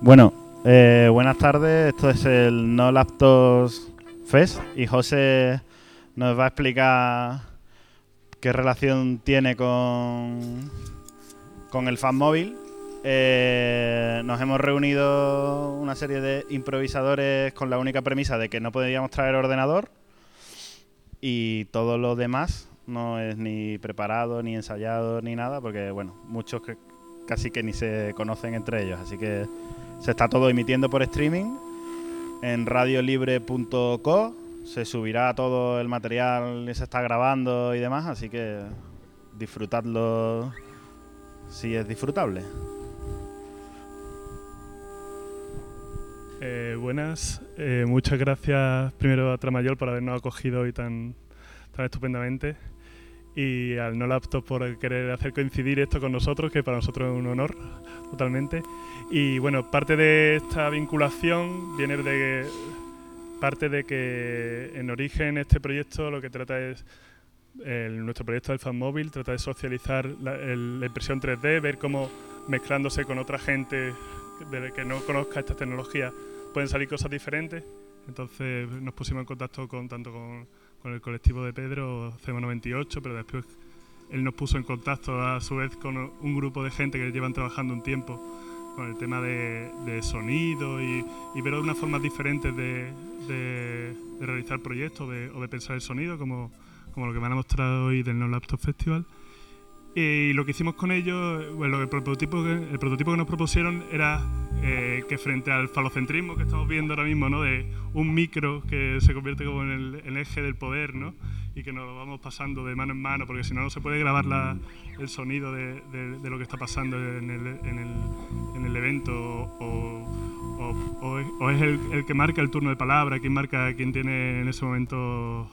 Bueno, buenas tardes. Esto es el No Laptops Fest y José nos va a explicar qué relación tiene con el Fanmóvil. Nos hemos reunido una serie de improvisadores con la única premisa de que no podíamos traer ordenador y todo lo demás no es ni preparado, ni ensayado, ni nada, porque bueno, muchos que casi que ni se conocen entre ellos, así que se está todo emitiendo por streaming en radiolibre.co. Se subirá todo el material y se está grabando y demás, así que disfrutadlo si es disfrutable. Buenas, muchas gracias primero a Tramayor por habernos acogido hoy tan estupendamente, y al No Laptop por querer hacer coincidir esto con nosotros, que para nosotros es un honor totalmente. Y bueno, parte de esta vinculación viene de que en origen este proyecto lo que trata es, nuestro proyecto del Fanmóvil trata de socializar la impresión 3D, ver cómo mezclándose con otra gente que no conozca esta tecnología pueden salir cosas diferentes. Entonces nos pusimos en contacto tanto con el colectivo de Pedro, CEMO98, pero después él nos puso en contacto a su vez con un grupo de gente que llevan trabajando un tiempo con el tema de sonido y ver unas formas diferentes de realizar proyectos o de pensar el sonido, como lo que me han mostrado hoy del No Laptop Festival. Y lo que hicimos con ellos, bueno, el prototipo que nos propusieron era que frente al falocentrismo que estamos viendo ahora mismo, ¿no?, de un micro que se convierte como en el eje del poder, ¿no?, y que nos lo vamos pasando de mano en mano, porque si no, no se puede grabar el sonido de lo que está pasando en el evento, o es el que marca el turno de palabra, quien tiene en ese momento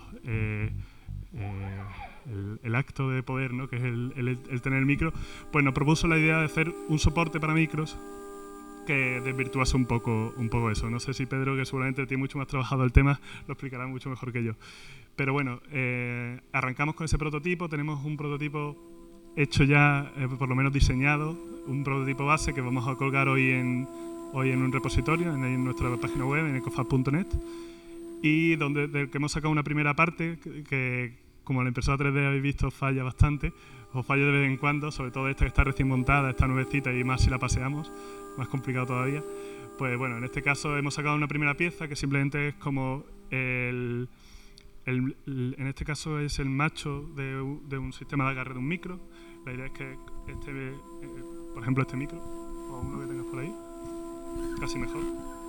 el acto de poder, ¿no?, que es el tener el micro. Pues nos propuso la idea de hacer un soporte para micros que desvirtuase un poco eso. No sé si Pedro, que seguramente tiene mucho más trabajado el tema, lo explicará mucho mejor que yo. Pero bueno, arrancamos con ese prototipo. Tenemos un prototipo hecho ya, por lo menos diseñado, un prototipo base que vamos a colgar hoy en un repositorio en nuestra página web, en ecofab.net, y del que hemos sacado una primera parte que como la impresora 3D habéis visto falla bastante, o falla de vez en cuando, sobre todo esta que está recién montada, esta nuevecita, y más si la paseamos, más complicado todavía. Pues bueno, en este caso hemos sacado una primera pieza que simplemente es como en este caso es el macho de un sistema de agarre de un micro. La idea es que por ejemplo este micro, o uno que tengas por ahí, casi mejor.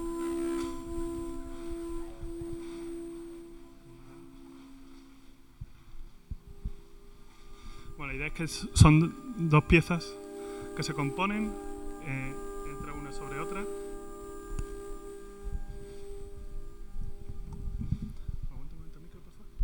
Bueno, la idea es que son dos piezas que se componen entre una sobre otra. Aguanta un momento el micro, por favor.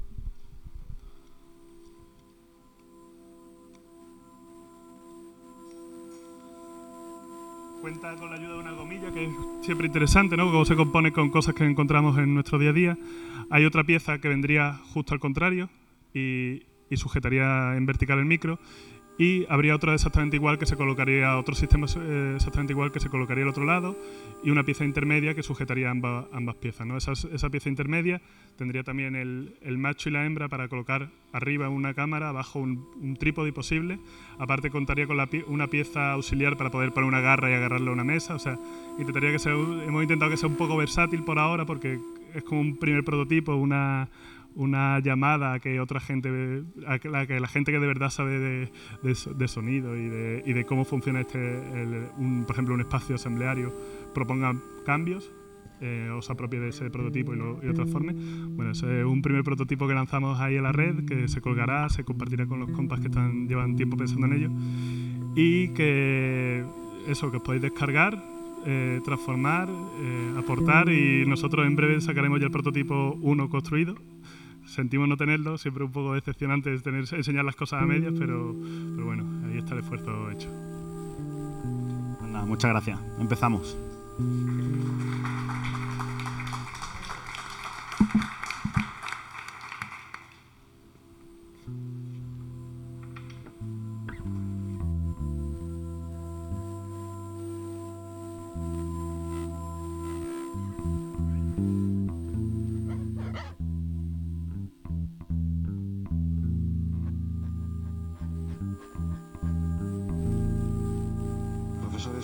Cuenta con la ayuda de una gomilla, que es siempre interesante, ¿no?, cómo se compone con cosas que encontramos en nuestro día a día. Hay otra pieza que vendría justo al contrario y sujetaría en vertical el micro, y habría otra exactamente igual que se colocaría, otro sistema exactamente igual que se colocaría al otro lado, y una pieza intermedia que sujetaría ambas piezas, ¿no? Esa pieza intermedia tendría también el macho y la hembra para colocar arriba una cámara, abajo un trípode posible. Aparte contaría con una pieza auxiliar para poder poner una garra y agarrarlo a una mesa. O sea, hemos intentado que sea un poco versátil por ahora, porque es como un primer prototipo, una llamada a que otra gente, que la gente que de verdad sabe de sonido y de cómo funciona por ejemplo, un espacio asambleario, proponga cambios o se apropie de ese prototipo y lo transforme. Bueno, ese es un primer prototipo que lanzamos ahí a la red, que se colgará, se compartirá con los compas que llevan tiempo pensando en ello, y que os podéis descargar, transformar, aportar, y nosotros en breve sacaremos ya el prototipo 1 construido. Sentimos no tenerlo, siempre un poco decepcionante enseñar las cosas a medias, pero bueno, ahí está el esfuerzo hecho. Nada, muchas gracias. Empezamos.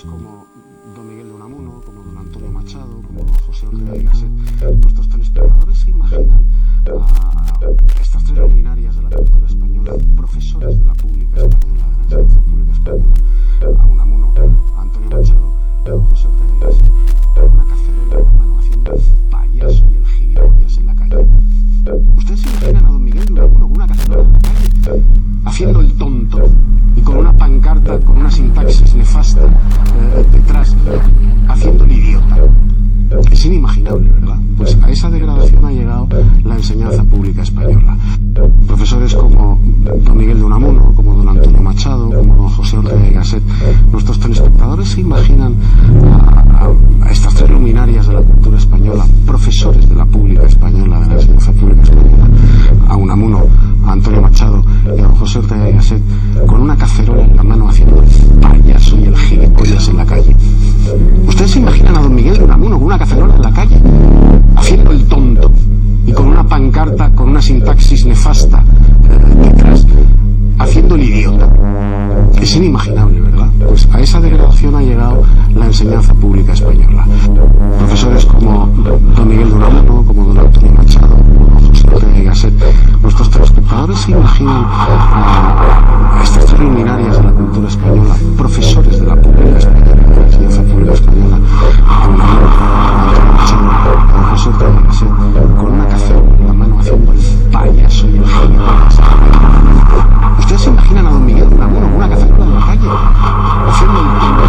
como don Miguel de Unamuno, como don Antonio Machado, como don José Ortega y Gasset, nuestros telespectadores se imaginan a estas tres luminarias de la cultura española, profesores de la pública española, de la enseñanza pública española, a Unamuno, a Antonio Machado y a don José Ortega y Gasset, con una cacerola en la mano haciendo el payaso y el gilipollas en la calle? ¿Ustedes se imaginan a don Miguel de Unamuno con una cacerola en la calle, haciendo el tonto y con una pancarta, con una sintaxis nefasta detrás, haciendo el idiota? Es inimaginable, ¿verdad? Pues a esa degradación ha llegado la enseñanza pública española. Profesores como don Miguel de Unamuno, como don Antonio Machado, como don José Ortega y Gasset, nuestros telespectadores se imaginan a estas tres luminarias de la cultura española, profesores de la pública española, de la enseñanza pública española, a Unamuno, a Antonio Machado y a don José Ortega y Gasset, con una cacerola en la mano haciendo el payaso y el gilipollas en la calle. ¿Ustedes se imaginan a don Miguel de Unamuno con una cacerola en la calle, haciendo el tonto y con una pancarta, con una sintaxis nefasta detrás, haciendo el idiota? Es inimaginable, ¿verdad? Pues a esa degradación ha llegado la enseñanza pública española. Profesores como don Miguel de Unamuno, como don Antonio Machado, como don José Ortega y Gasset, nuestros telespectadores se imaginan a estas tres luminarias de la cultura española, profesores de la pública española, de la enseñanza pública española, a Unamuno, a Antonio Machado, a don José Ortega y Gasset, con una cacerola en la mano haciendo el payaso y el gilipollas. ¿Ustedes se imaginan a don Miguel de Unamuno con una cacerola en la calle, haciendo el tonto?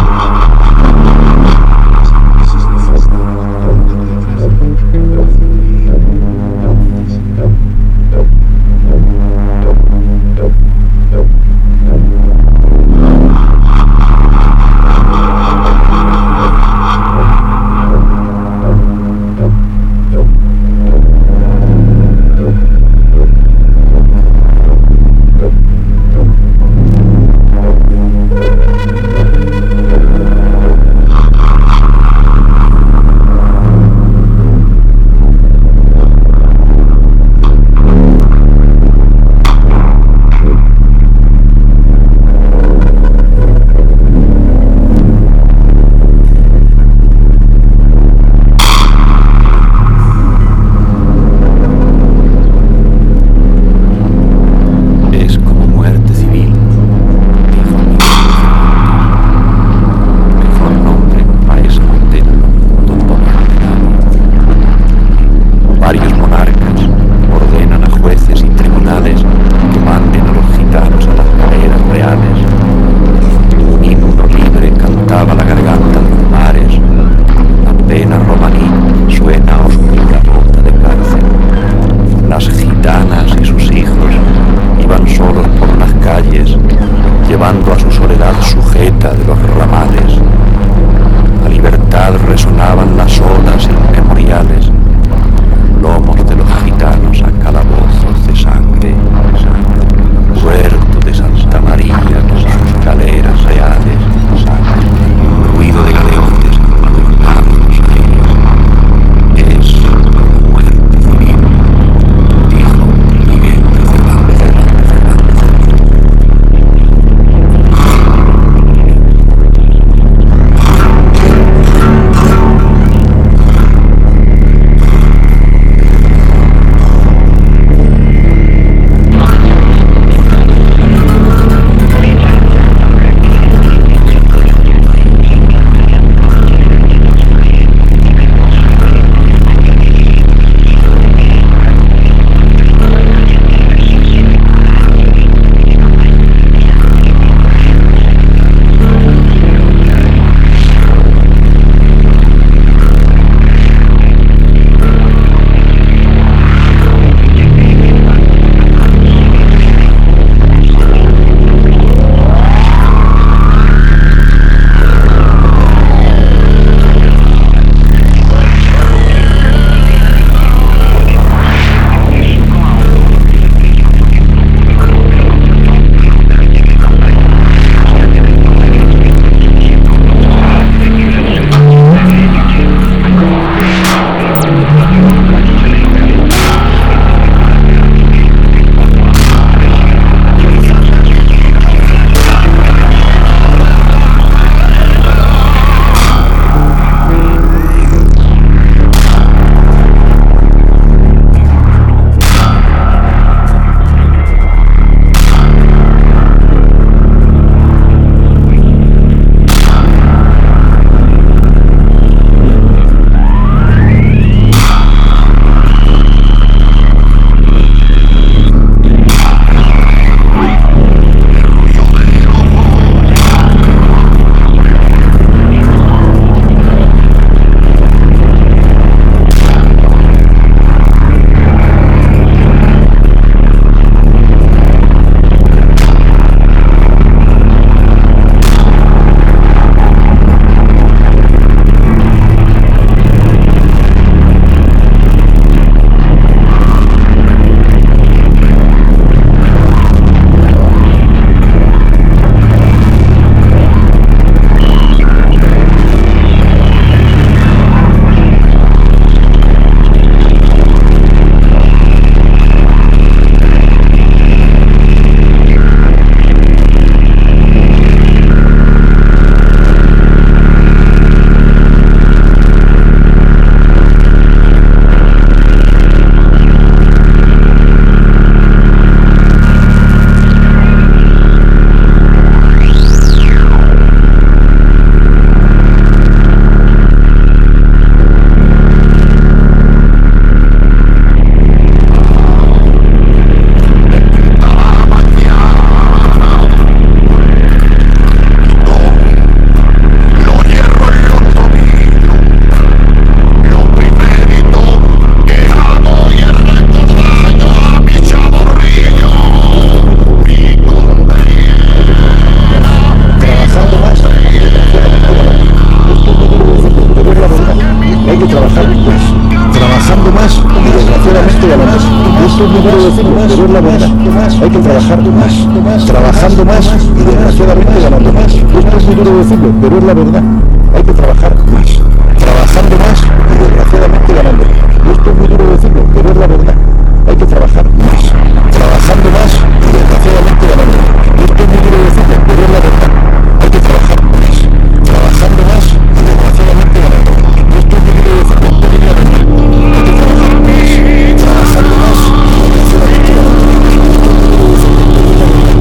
hay que trabajar más, trabajando más y desgraciadamente ganando más. Esto es muy duro decirlo, pero es la verdad. Hay que trabajar más, trabajando más y desgraciadamente ganando más. Esto es muy duro decirlo, pero es la verdad. Hay que trabajar más, trabajando más y desgraciadamente ganando más. Esto es muy duro decirlo, pero es la verdad. Hay que trabajar más, trabajando más y desgraciadamente ganando más. Esto es muy duro decirlo, pero es la verdad. Hay que trabajar más, trabajando más y desgraciadamente ganando más. Esto es muy duro decirlo, pero es la verdad. Hay que trabajar más, trabajando más y desgraciadamente ganando más.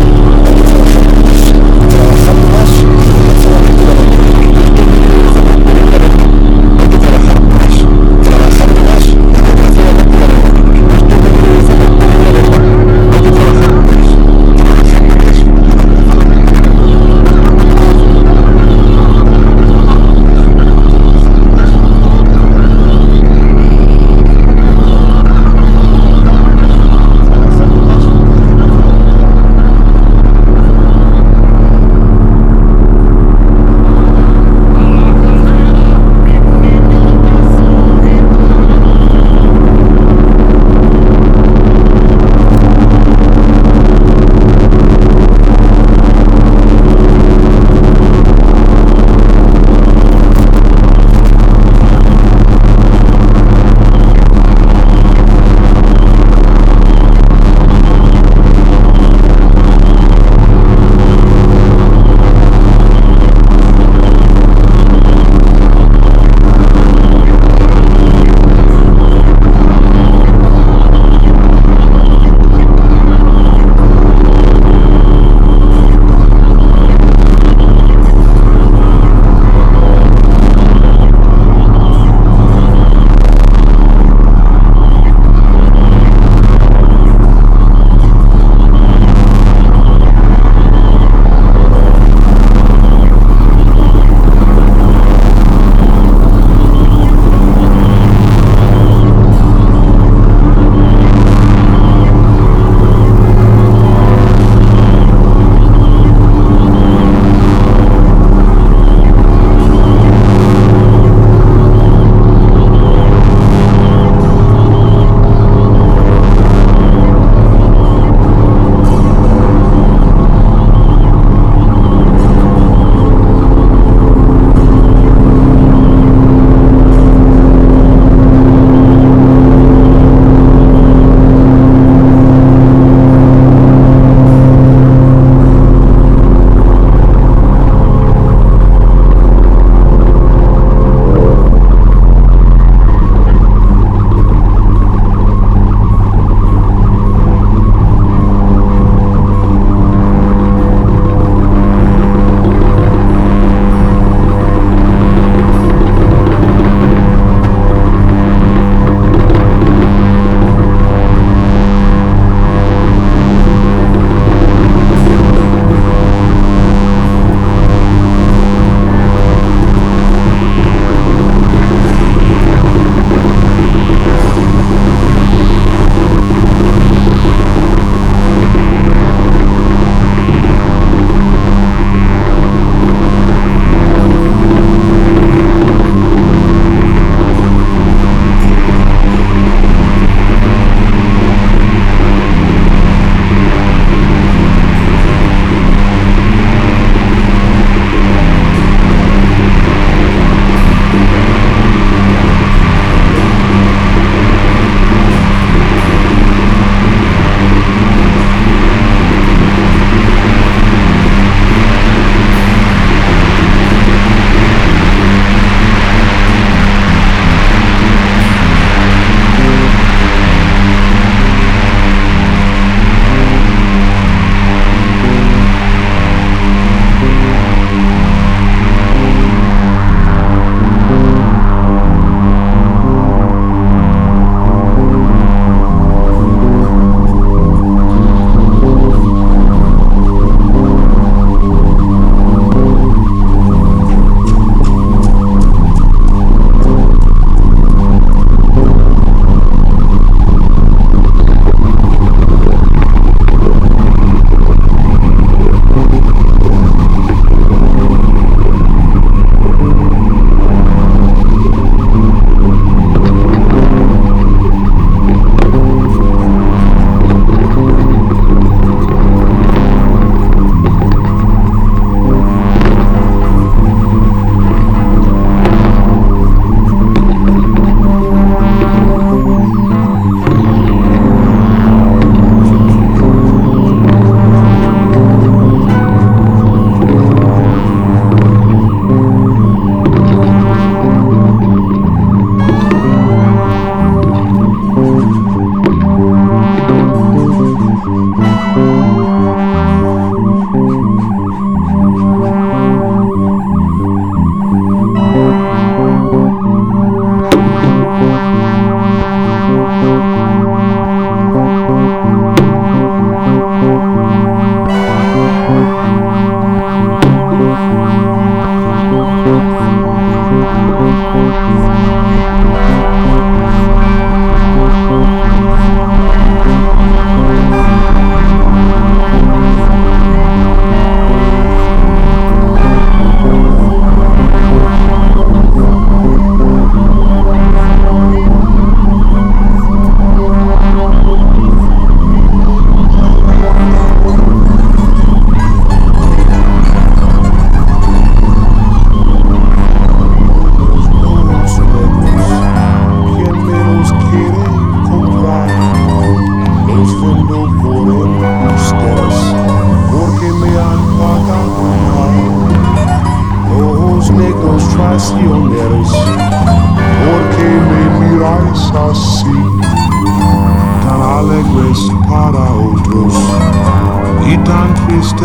Trabajando más y desgraciadamente ganando más. Esto es muy duro decirlo, pero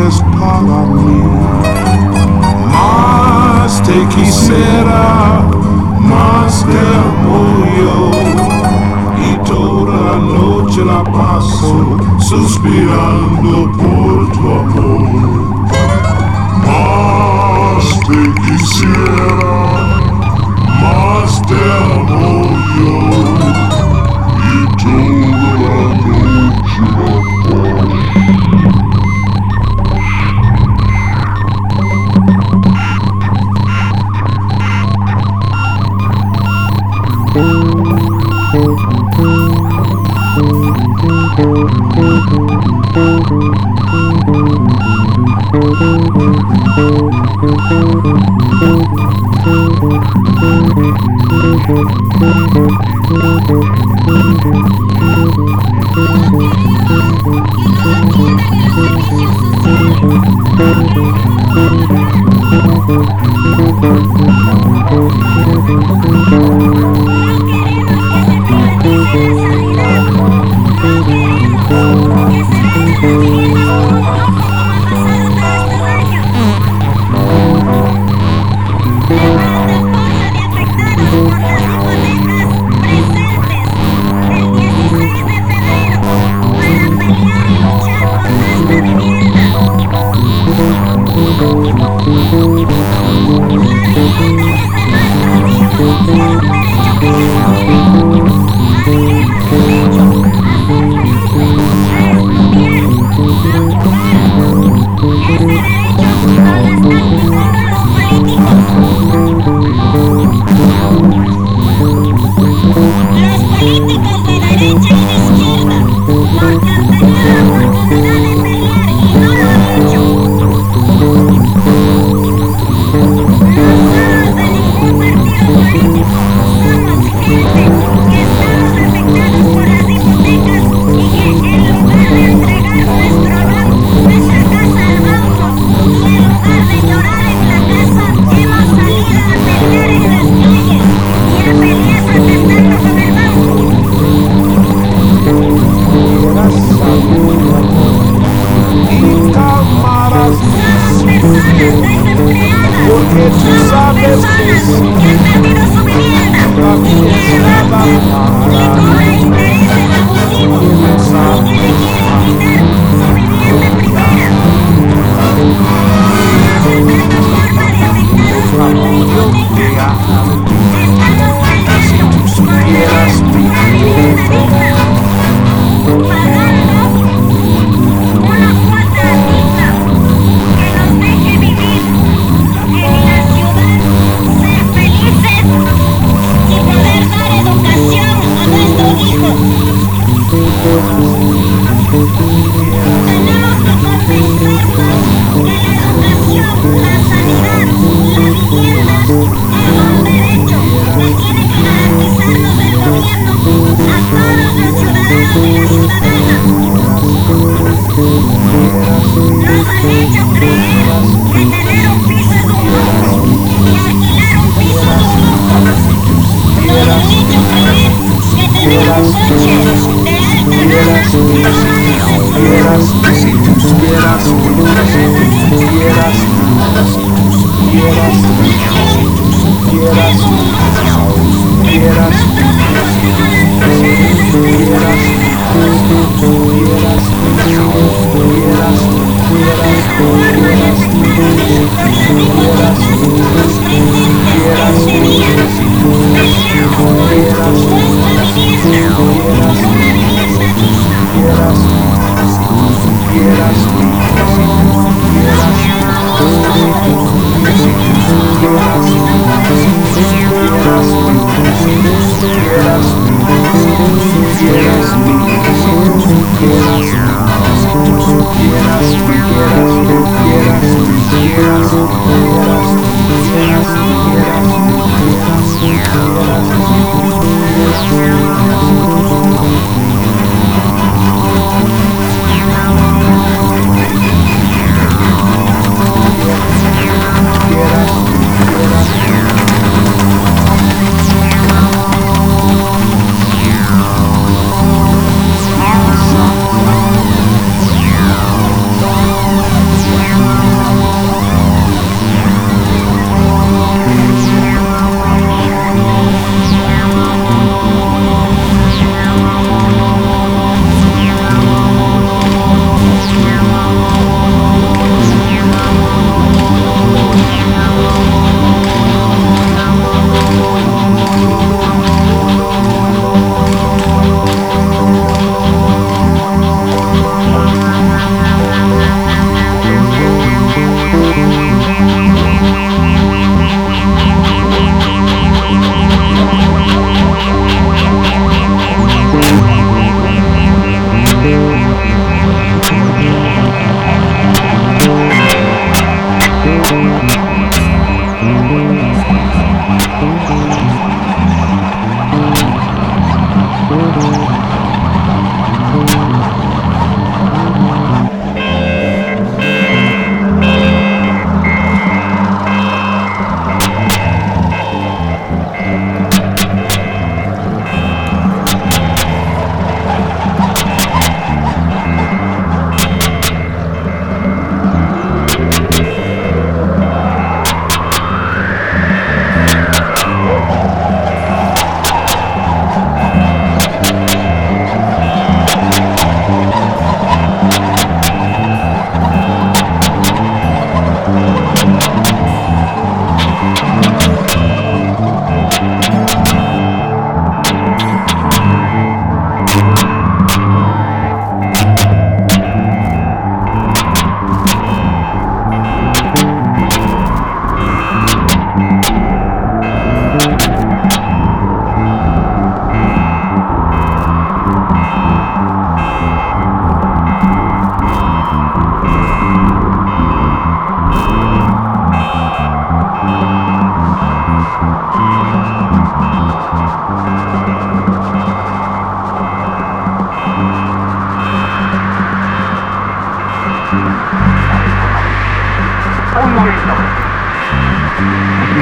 haces para mí. Más te quisiera, más te amo yo, y toda la noche la paso suspirando por tu amor. Más te quisiera, más te amo yo, y toda la noche la paso.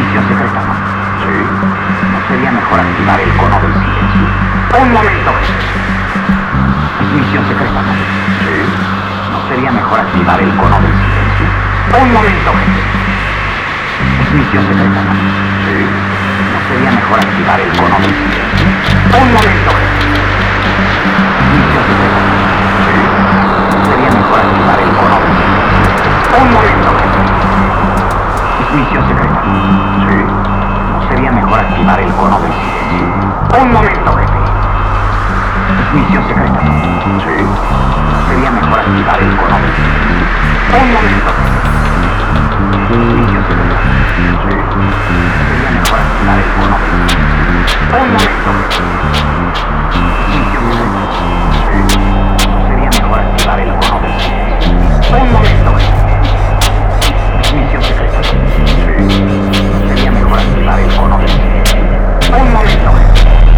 misión secreta, ¿no? Sí. ¿No sería mejor activar el cono del silencio? Un momento, jefe. Es misión secreta, ¿no? Sí. ¿No sería mejor activar el cono del silencio? Un momento, jefe. Es misión secreta, ¿no? Sí. ¿No sería mejor activar el cono del silencio? Un momento, jefe. Es misión secreta, ¿no? Sí. ¿No sería mejor activar el cono del silencio? Un momento, jefe. Es misión secreta. Sí. ¿No sería mejor activar el cono del silencio? Un momento, jefe. Es misión secreta. Sí. ¿No sería mejor activar el cono del silencio? Un momento, jefe. Es misión secreta. Sí. ¿No sería mejor activar el cono del silencio? Un momento, jefe. Es misión secreta. Sí. ¿No sería mejor activar el cono del silencio? Un momento, jefe. Misión secreta. Sí. ¿No sería mejor activar el cono del silencio? Un momento, jefe.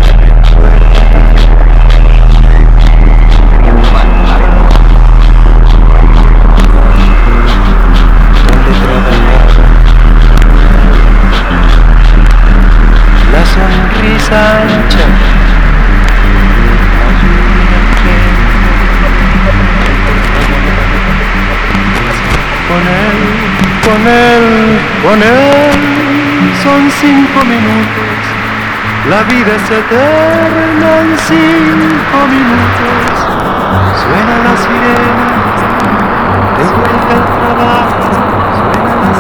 Sería mejor activar el cono. La sonrisa ancha. Con él, son 5 minutos, la vida es eterna en 5 minutos, suena la sirena, de vuelta al trabajo, suenan las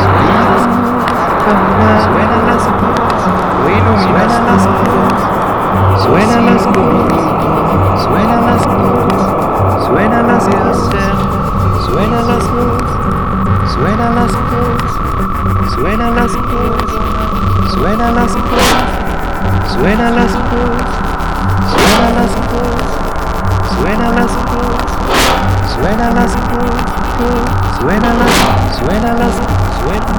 cosas, suenan las cosas, suenan las cosas, suenan las cosas, suenan las cosas, suenan las cosas, suenan las cosas. Suenan las cosas, suenan las cosas, suenan las cosas, suenan las cosas, suenan las cosas, suenan las cosas, suenan las cosas, suenan las, suenan las, suenan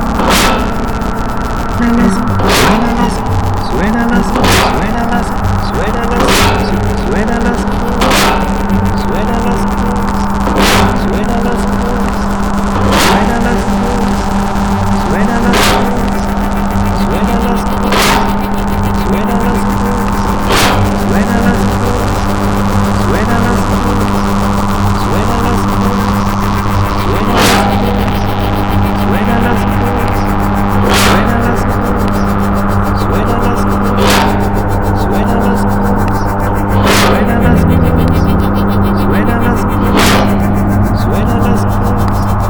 las, suenan las, suenan las, suenan las, suenan las, suenan las cosas, suenan las cosas, suenan las cosas. Suenan las cosas, suenan las cosas, suenan las cosas, suenan las cosas, suenan las cosas, suenan las cosas, suenan las cosas, suenan las cosas, suenan las cosas, suenan las cosas, suenan las cosas, suenan las cosas, suenan las cosas, suenan las cosas.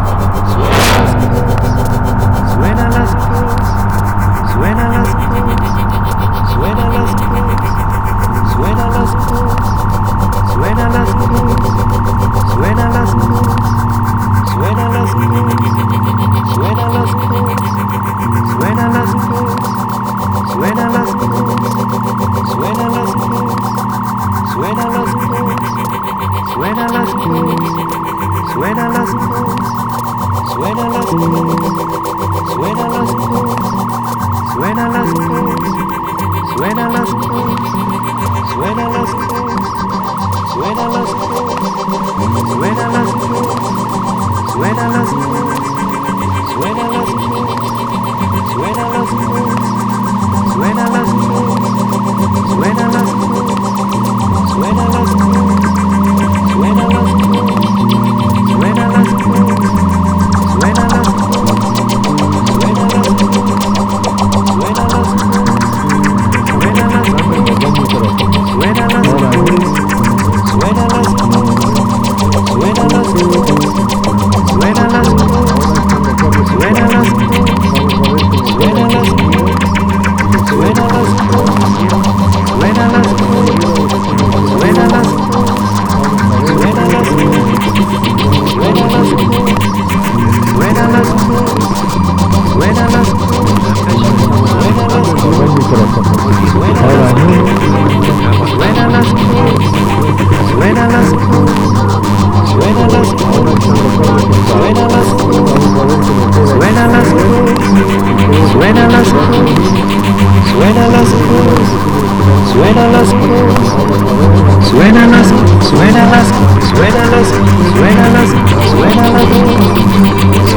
Suenan las cosas, suenan las cosas, suenan las cosas, suenan las cosas, suenan las cosas, suenan las cosas, suenan las cosas, suenan las cosas, suenan las cosas, suenan las cosas, suenan las cosas, suenan las cosas, suenan las cosas, suenan las cosas. Suenan las cosas, suenan las cosas, suenan las cosas, suenan las cosas, suenan las cosas, suenan las cosas, suenan las cosas, suenan las cosas, suenan las cosas, suenan las cosas, suenan las cosas, suenan las cosas, suenan las cosas, suenan las cosas, suenan las cosas. Suenan las cosas, suenan las cosas, suenan las cosas, suenan las cosas, suenan las cosas, suenan las cosas, suenan las cosas, suenan las cosas, suenan las cosas, suenan las cosas, suenan las cosas, suenan las cosas, suenan las cosas, suenan las cosas, suenan las cosas. Suenan las cosas, suenan las cosas, suenan las cosas, suenan las cosas, suenan las cosas, suenan las cosas, suenan las cosas, suenan las cosas, suenan las cosas, suenan las cosas, suenan las cosas, suenan las, suenan las, suenan las, suenan las, suenan las cosas.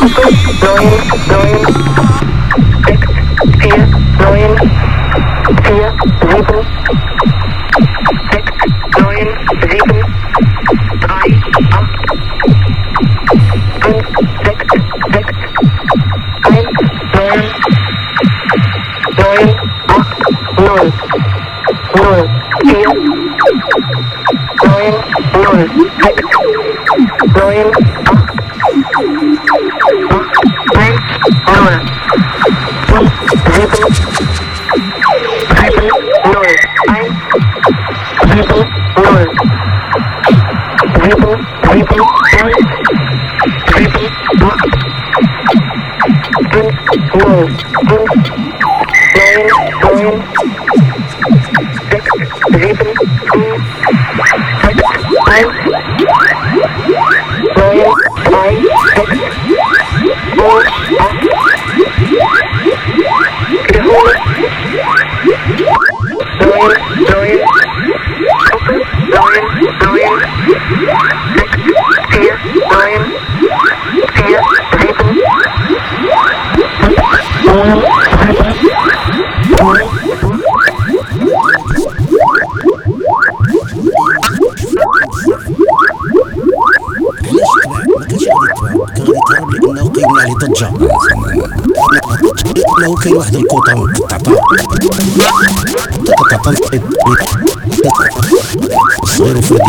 لو كاين واحد الكوطه مقطعه صغير وفردي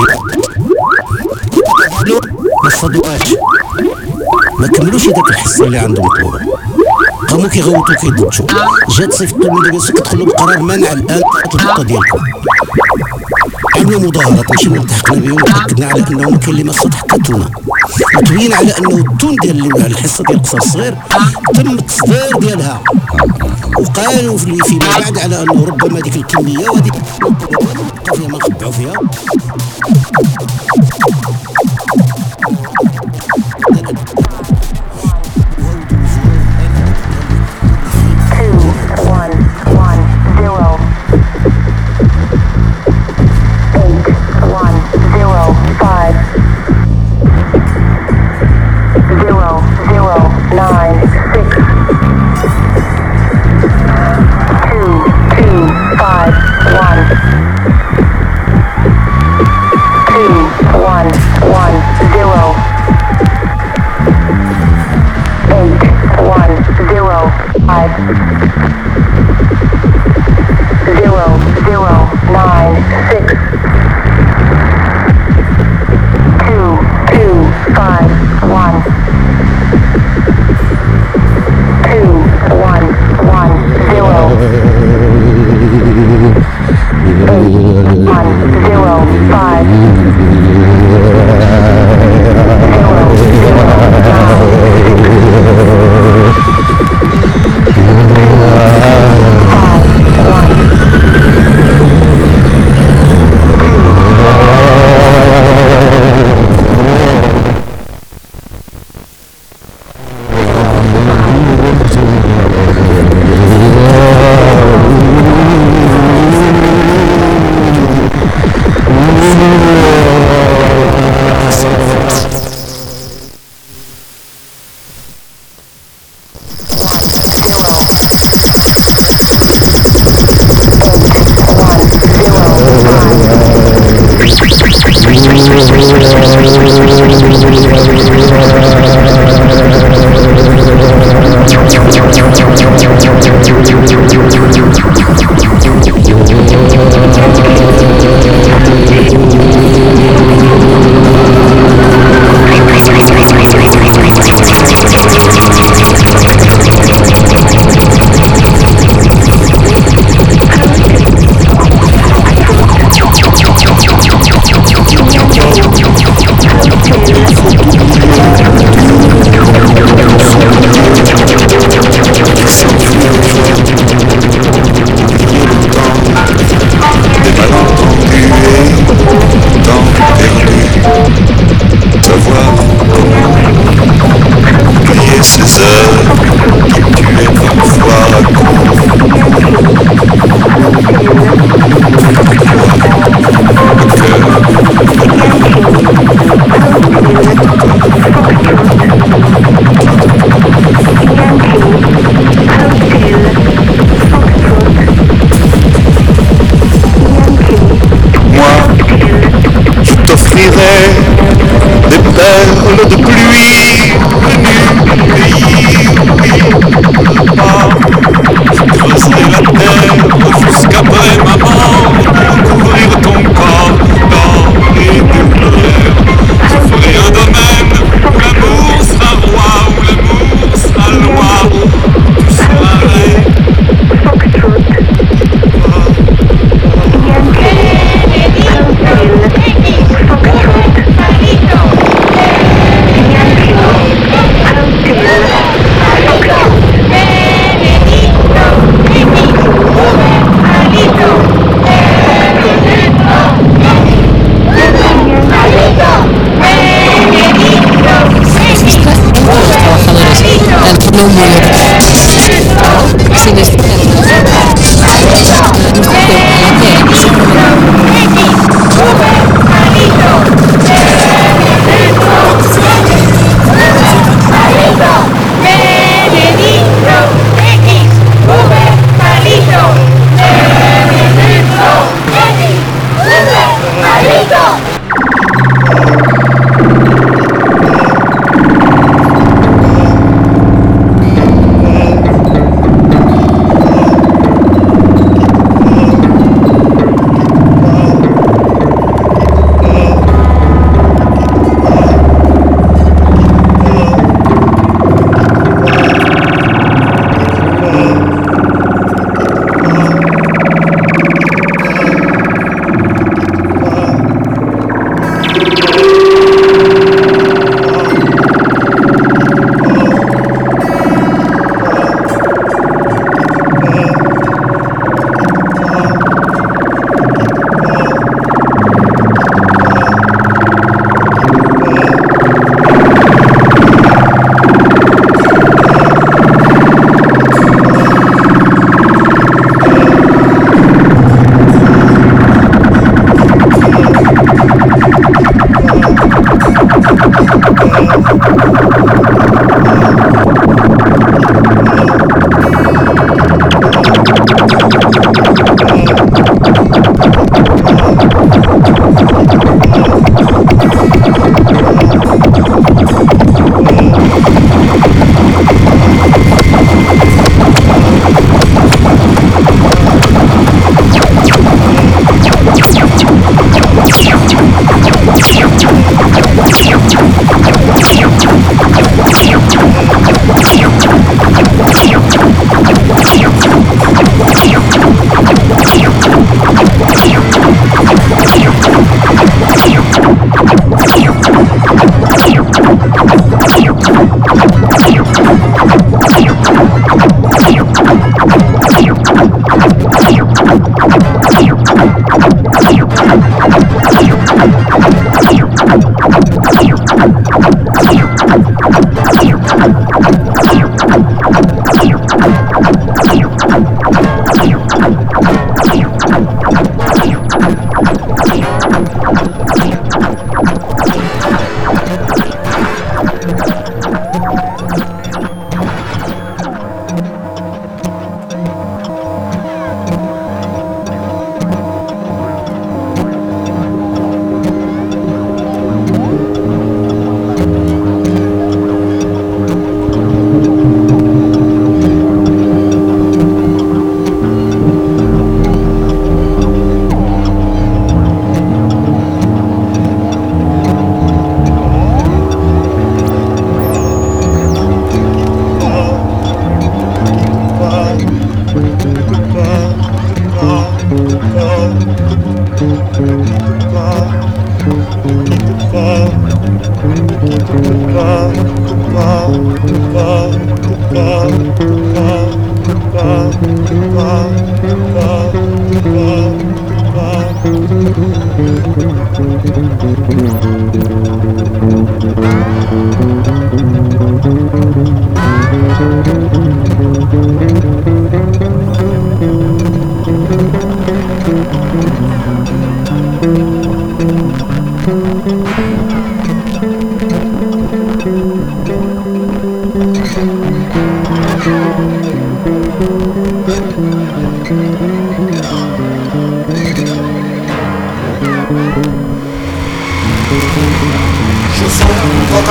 ما صدقوهاش ما كملوش هذاك الحصه اللي عندهم مطلوبه قاموا كيغوتوا كيضجوا جات صيفط لهم دابا كتدخلوا بقرار منع الان الخطه ديالكم عملوا مظاهرات ماشي التحقنا بهم وتاكدنا على انه كاين اللي ما صد حتى التونه وتبين على انه التون ديال الحصه ديال القصر الصغير تم التصدير ديالها وقالوا فيما بعد على انه ربما ديك الكميه وهذيك بقى فيها ما نخبعوا فيها terre, des perles de pluie venues du pays. Ah, je creuserai la terre jusqu'après ma mort pour couvrir ton corps dans les lumières. Je ferai un domaine où l'amour sera roi, où l'amour sera loi. Tu seras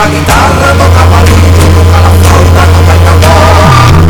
la guitarra, toca palito, toca la flauta, toca el tambor.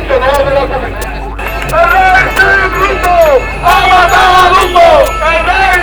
¡Ha matado a Dumbo! ¡El rey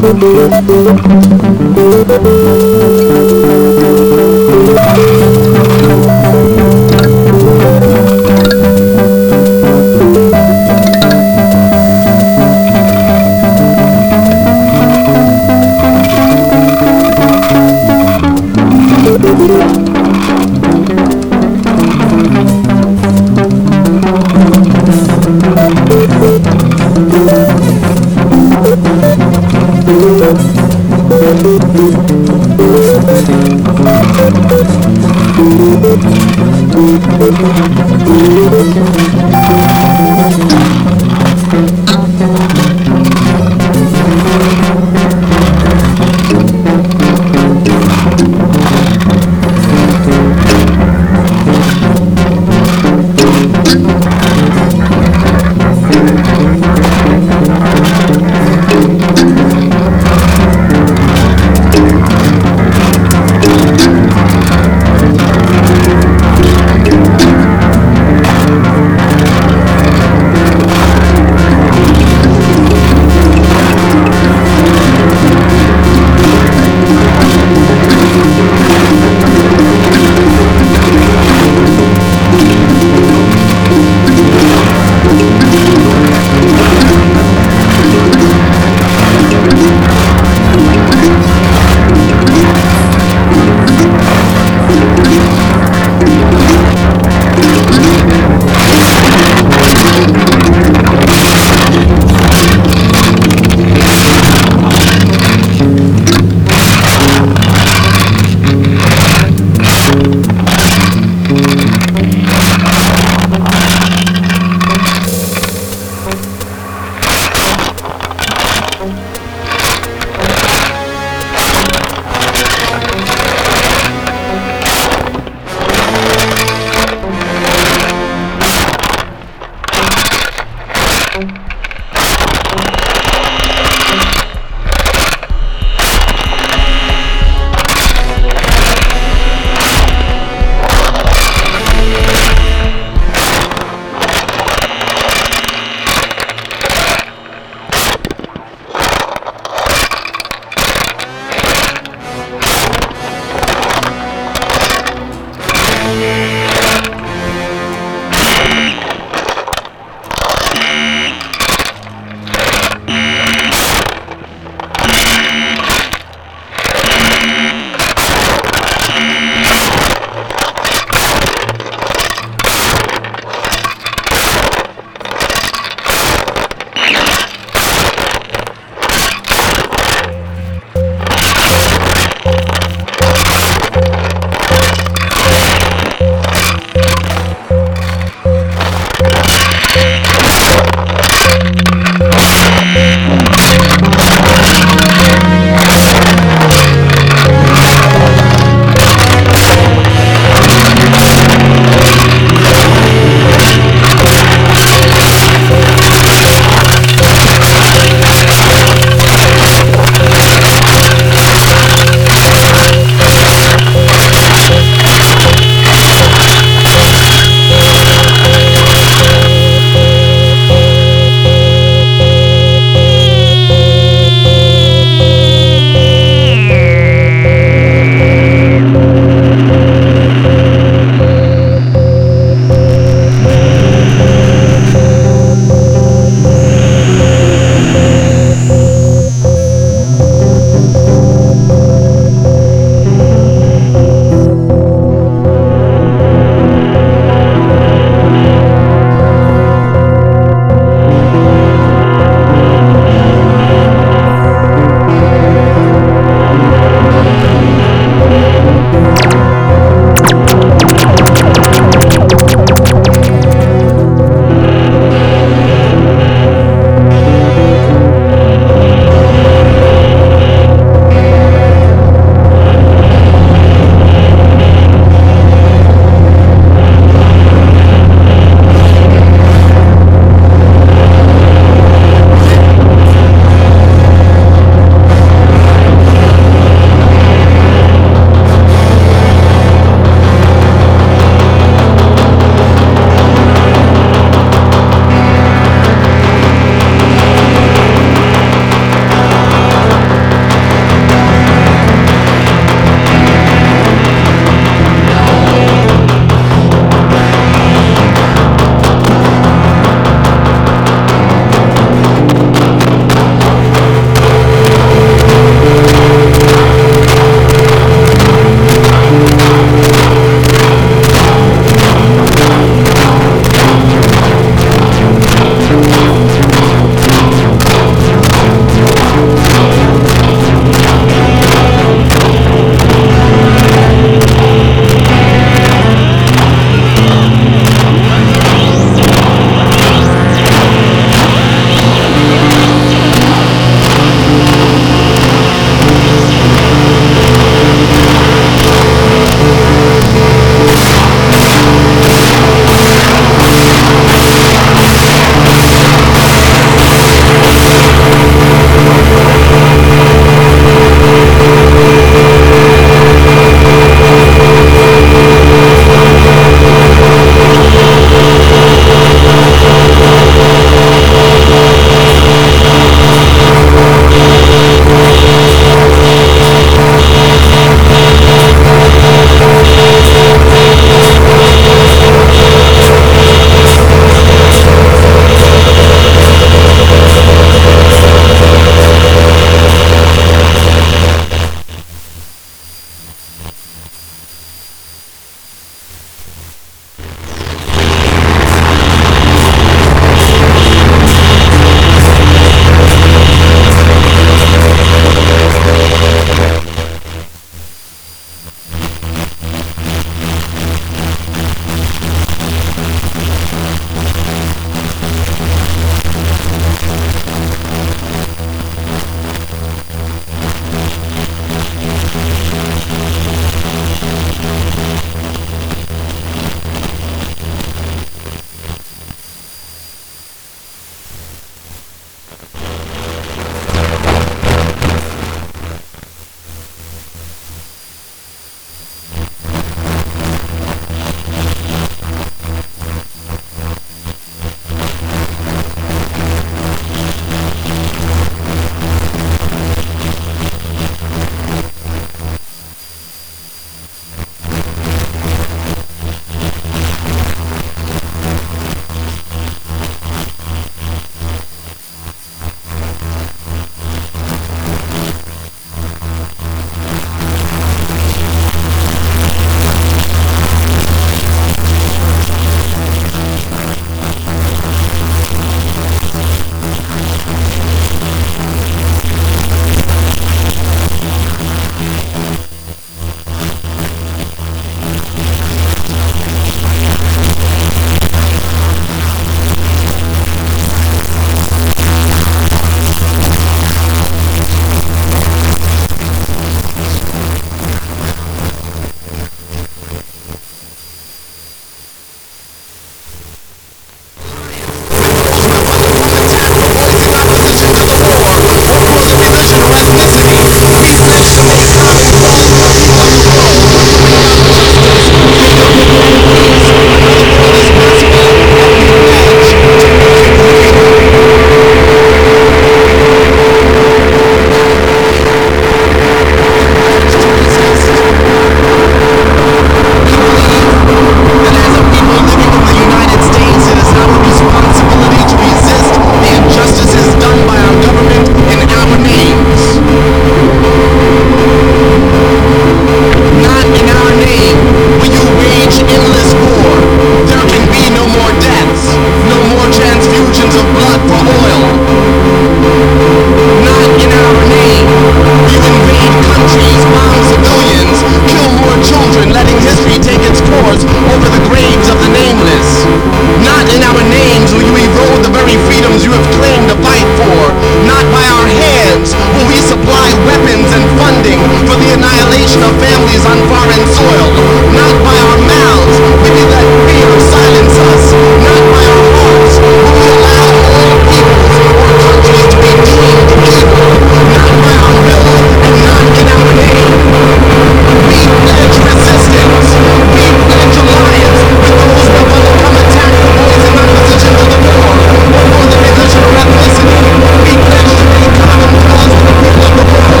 freedoms you have claimed to fight for. Not by our hands will we supply weapons and funding for the annihilation of families on foreign soil. Not by our mouths will we let fear silence us. Not by our hearts will we allow all peoples or countries to be deemed evil. Not by our will and not in our name. We pledge resistance. We pledge alliance with those who will come attack the boys in opposition to the war, or for the religion or ethnicity. We pledge to be a common cause for the people of the world.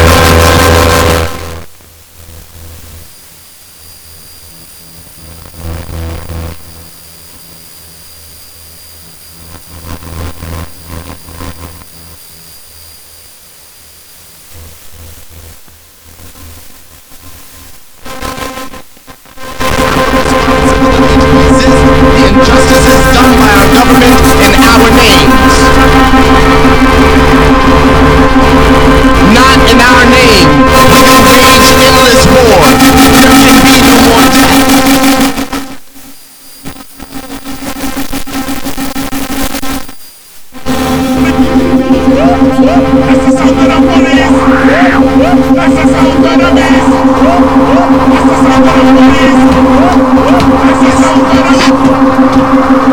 Injustices done by our government in our names. Not in our name will we wage endless war. There can be no more death. That's the sound of the police. That's the sound of the beast. That's the sound of the police. That's the sound of the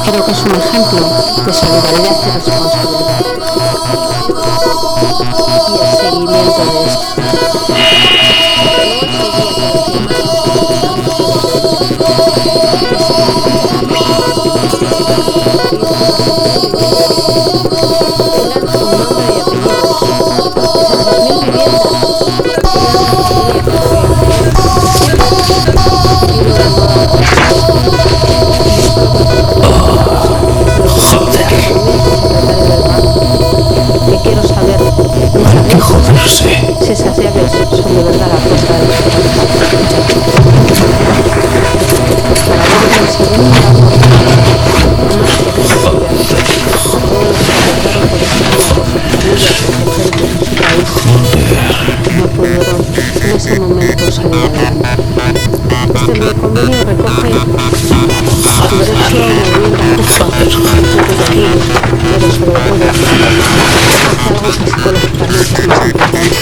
creo que es un ejemplo de solidaridad y responsabilidad. Y el seguimiento de esto. Quiero saber ¿Para qué joderse? si esas llaves son de verdad la puerta de la esperanza. Para ver el siguiente no pudieron en ese momento salir adelante. Este convenio recoge el derecho a una vivienda justa, pero sobre todo hace algo que psicológicamente es más importante.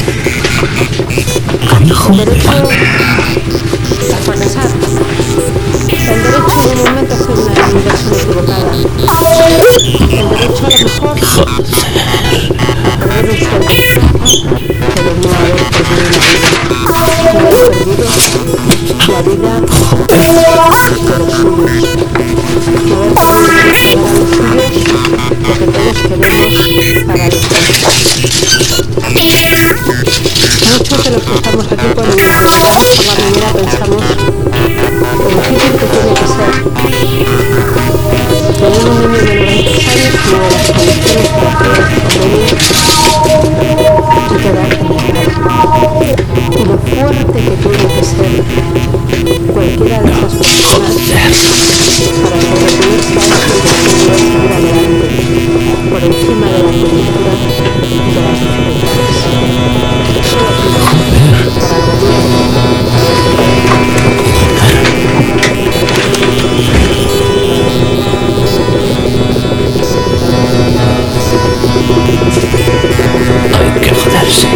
El derecho a fracasar. El derecho en un momento a hacer una inversión equivocada. El derecho a lo mejor a perder un sueldo, pero no haber perdido una vida. No haber perdido la vida de los suyos. No haber perdido a los suyos lo que todos queremos para los demás. Muchos de los que estamos aquí cuando nos levantamos por la mañana pensamos lo difícil que tiene que ser tener un niño de 93 años como de las condiciones para hacer este convenio y quedar conectado. Y lo fuerte que tiene que ser cualquiera de esas personas para sobreponerse a esto y poder seguir adelante por encima de la coyuntura y de las dificultades. Solo para el gobierno. Hay que joderse.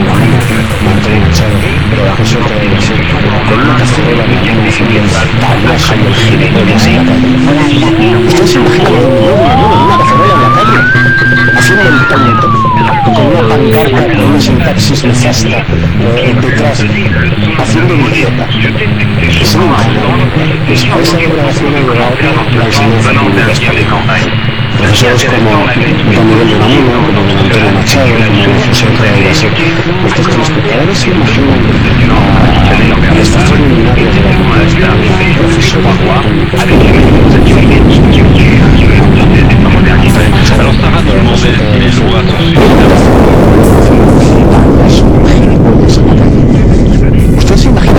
con una cacerola de mañana siguiente, payaso y el gilipollas en la calle. ¿Usted se imagina a don Miguel de Unamuno en una cacerola en la calle, haciendo el tonto, con una pancarta, con una sintaxis nefasta detrás, haciendo el idiota? ¿Se lo imagina? Pues a esa degradación ha llegado la enseñanza pública española. Profesores como don Miguel de Unamuno, como don Antonio Machado, como don José Ortega y Gasset, nuestros telespectadores se imaginan a estas tres luminarias de la cultura española, profesores de la pública ¿Usted se imagina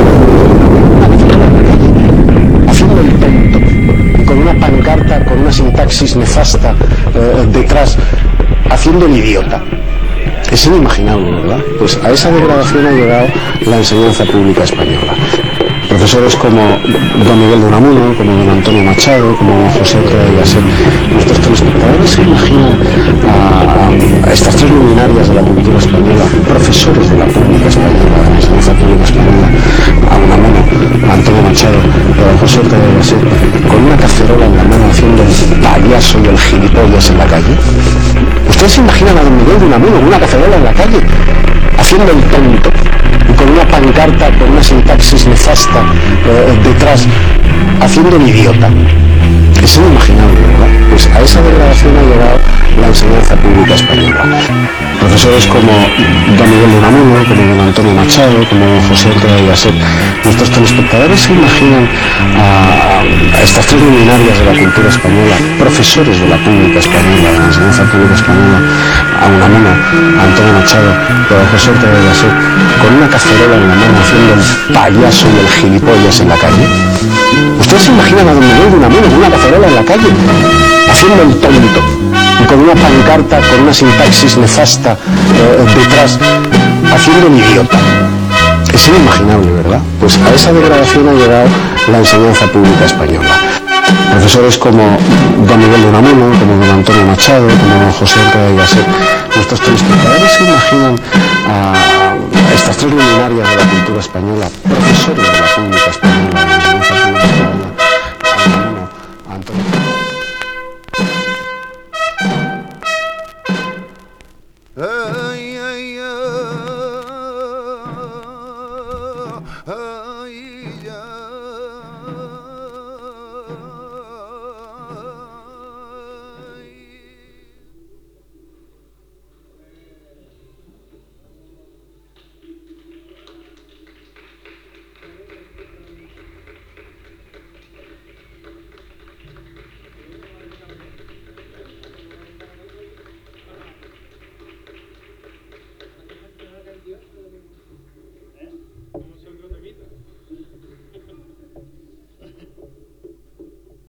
haciendo el tonto, con una pancarta, con una sintaxis nefasta detrás, haciendo el idiota? Es inimaginable, ¿verdad? Pues a esa degradación ha llegado la enseñanza pública española. Profesores como don Miguel de Unamuno, como don Antonio Machado, como don José Ortega y Gasset, nuestros telespectadores se imaginan a estas tres luminarias de la cultura española, profesores de la pública española, de la enseñanza pública española, a Unamuno, a Antonio Machado, a don José Ortega y Gasset, con una cacerola en la mano haciendo el payaso y el gilipollas en la calle. ¿Ustedes se imaginan a don Miguel de Unamuno con una cacerola en la calle, haciendo el tonto, y con una pancarta, con una sintaxis nefasta detrás, haciendo el idiota? Es inimaginable, ¿verdad? Pues a esa degradación ha llegado la enseñanza pública española. Profesores como don Miguel de Unamuno, como don Antonio Machado, como don José Ortega y Gasset, nuestros telespectadores se imaginan a estas tres luminarias de la cultura española, profesores de la pública española, de la enseñanza pública española, a Unamuno, a Antonio Machado, a don José Ortega y Gasset, con una cacerola en la mano haciendo el payaso y el gilipollas en la calle. ¿Ustedes se imaginan a don Miguel de Unamuno con una cacerola en la calle, haciendo el tonto, y con una pancarta, con una sintaxis nefasta detrás, haciendo el idiota? Es inimaginable, ¿verdad? Pues a esa degradación ha llegado la enseñanza pública española. Profesores como don Miguel de Unamuno, como don Antonio Machado, como don José Ortega y Gasset, nuestros telespectadores se imaginan a estas tres luminarias de la cultura española, profesores de la pública española,